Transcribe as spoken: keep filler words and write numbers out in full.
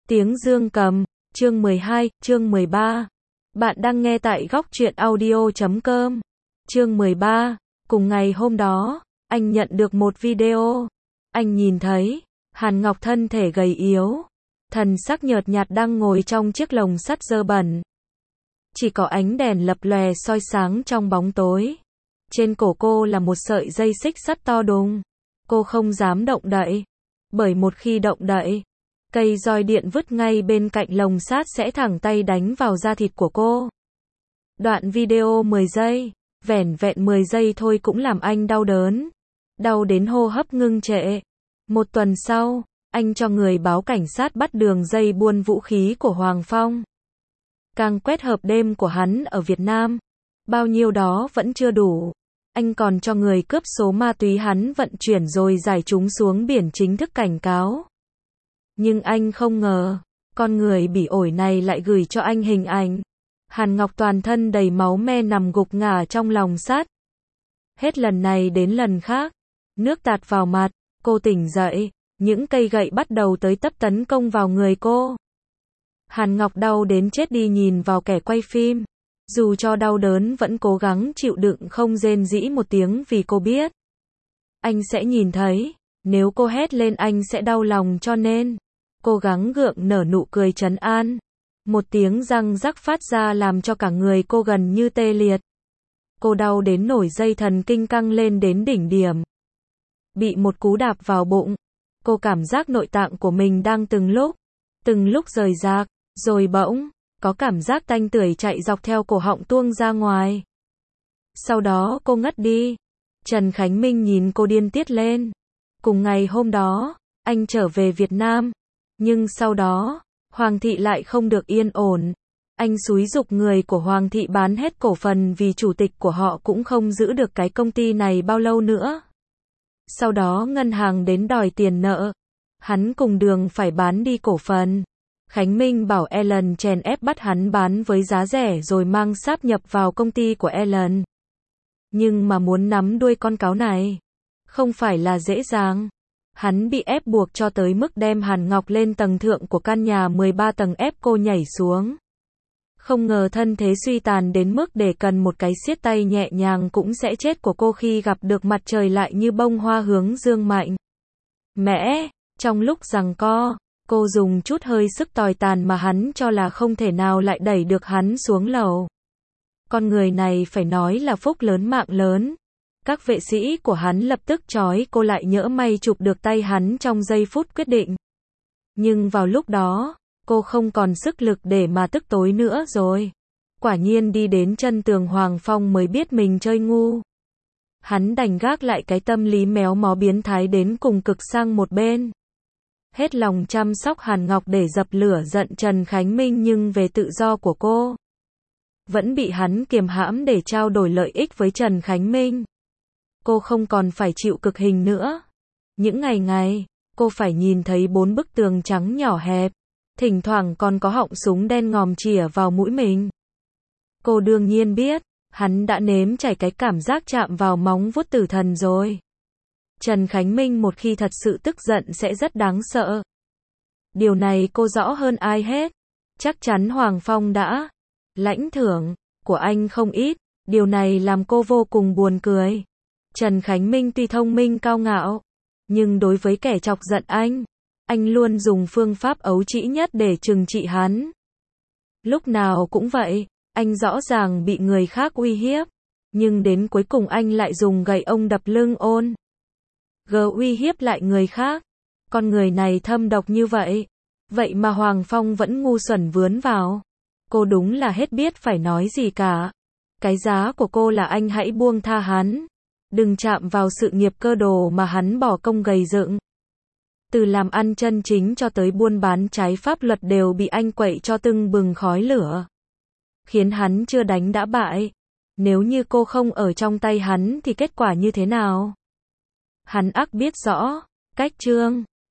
Tiếng dương cầm, chương mười hai, chương mười ba. Bạn đang nghe tại góc truyện audio chấm com. Chương mười ba, cùng ngày hôm đó, anh nhận được một video. Anh nhìn thấy, Hàn Ngọc thân thể gầy yếu, thần sắc nhợt nhạt đang ngồi trong chiếc lồng sắt dơ bẩn. Chỉ có ánh đèn lập lòe soi sáng trong bóng tối. Trên cổ cô là một sợi dây xích sắt to đùng. Cô không dám động đậy, bởi một khi động đậy, cây roi điện vứt ngay bên cạnh lồng sắt sẽ thẳng tay đánh vào da thịt của cô. Đoạn video mười giây, vẻn vẹn mười giây thôi cũng làm anh đau đớn, đau đến hô hấp ngưng trệ. Một tuần sau, anh cho người báo cảnh sát bắt đường dây buôn vũ khí của Hoàng Phong. Càng quét hợp đêm của hắn ở Việt Nam, bao nhiêu đó vẫn chưa đủ. Anh còn cho người cướp số ma túy hắn vận chuyển rồi giải chúng xuống biển chính thức cảnh cáo. Nhưng anh không ngờ, con người bỉ ổi này lại gửi cho anh hình ảnh Hàn Ngọc toàn thân đầy máu me nằm gục ngả trong lòng sắt. Hết lần này đến lần khác, nước tạt vào mặt, cô tỉnh dậy, những cây gậy bắt đầu tới tấp tấn công vào người cô. Hàn Ngọc đau đến chết đi nhìn vào kẻ quay phim. Dù cho đau đớn vẫn cố gắng chịu đựng không rên rỉ một tiếng vì cô biết anh sẽ nhìn thấy, nếu cô hét lên anh sẽ đau lòng cho nên cố gắng gượng nở nụ cười trấn an. Một tiếng răng rắc phát ra làm cho cả người cô gần như tê liệt. Cô đau đến nổi dây thần kinh căng lên đến đỉnh điểm. Bị một cú đạp vào bụng, cô cảm giác nội tạng của mình đang từng lúc, từng lúc rời rạc, rồi bỗng có cảm giác tanh tưởi chạy dọc theo cổ họng tuôn ra ngoài. Sau đó cô ngất đi. Trần Khánh Minh nhìn cô điên tiết lên. Cùng ngày hôm đó, anh trở về Việt Nam. Nhưng sau đó, Hoàng thị lại không được yên ổn. Anh xúi giục người của Hoàng thị bán hết cổ phần vì chủ tịch của họ cũng không giữ được cái công ty này bao lâu nữa. Sau đó ngân hàng đến đòi tiền nợ. Hắn cùng Đường phải bán đi cổ phần. Khánh Minh bảo Ellen chèn ép bắt hắn bán với giá rẻ rồi mang sáp nhập vào công ty của Ellen. Nhưng mà muốn nắm đuôi con cáo này, không phải là dễ dàng. Hắn bị ép buộc cho tới mức đem Hàn Ngọc lên tầng thượng của căn nhà mười ba tầng ép cô nhảy xuống. Không ngờ thân thế suy tàn đến mức để cần một cái siết tay nhẹ nhàng cũng sẽ chết của cô khi gặp được mặt trời lại như bông hoa hướng dương mạnh mẽ. Trong lúc giằng co, cô dùng chút hơi sức tồi tàn mà hắn cho là không thể nào lại đẩy được hắn xuống lầu. Con người này phải nói là phúc lớn mạng lớn. Các vệ sĩ của hắn lập tức trói cô lại nhỡ may chụp được tay hắn trong giây phút quyết định. Nhưng vào lúc đó, cô không còn sức lực để mà tức tối nữa rồi. Quả nhiên đi đến chân tường Hoàng Phong mới biết mình chơi ngu. Hắn đành gác lại cái tâm lý méo mó biến thái đến cùng cực sang một bên. Hết lòng chăm sóc Hàn Ngọc để dập lửa giận Trần Khánh Minh, nhưng về tự do của cô vẫn bị hắn kiềm hãm để trao đổi lợi ích với Trần Khánh Minh. Cô không còn phải chịu cực hình nữa. Những ngày ngày, cô phải nhìn thấy bốn bức tường trắng nhỏ hẹp, thỉnh thoảng còn có họng súng đen ngòm chĩa vào mũi mình. Cô đương nhiên biết, hắn đã nếm trải cái cảm giác chạm vào móng vuốt tử thần rồi. Trần Khánh Minh một khi thật sự tức giận sẽ rất đáng sợ. Điều này cô rõ hơn ai hết. Chắc chắn Hoàng Phong đã lãnh thưởng của anh không ít. Điều này làm cô vô cùng buồn cười. Trần Khánh Minh tuy thông minh cao ngạo, nhưng đối với kẻ chọc giận anh, anh luôn dùng phương pháp ấu trĩ nhất để trừng trị hắn. Lúc nào cũng vậy, anh rõ ràng bị người khác uy hiếp, nhưng đến cuối cùng anh lại dùng gậy ông đập lưng ôn gờ uy hiếp lại người khác. Con người này thâm độc như vậy, vậy mà Hoàng Phong vẫn ngu xuẩn vướng vào. Cô đúng là hết biết phải nói gì cả. Cái giá của cô là anh hãy buông tha hắn. Đừng chạm vào sự nghiệp cơ đồ mà hắn bỏ công gầy dựng. Từ làm ăn chân chính cho tới buôn bán trái pháp luật đều bị anh quậy cho tưng bừng khói lửa. Khiến hắn chưa đánh đã bại. Nếu như cô không ở trong tay hắn thì kết quả như thế nào? Hắn ắt biết rõ, cách Trương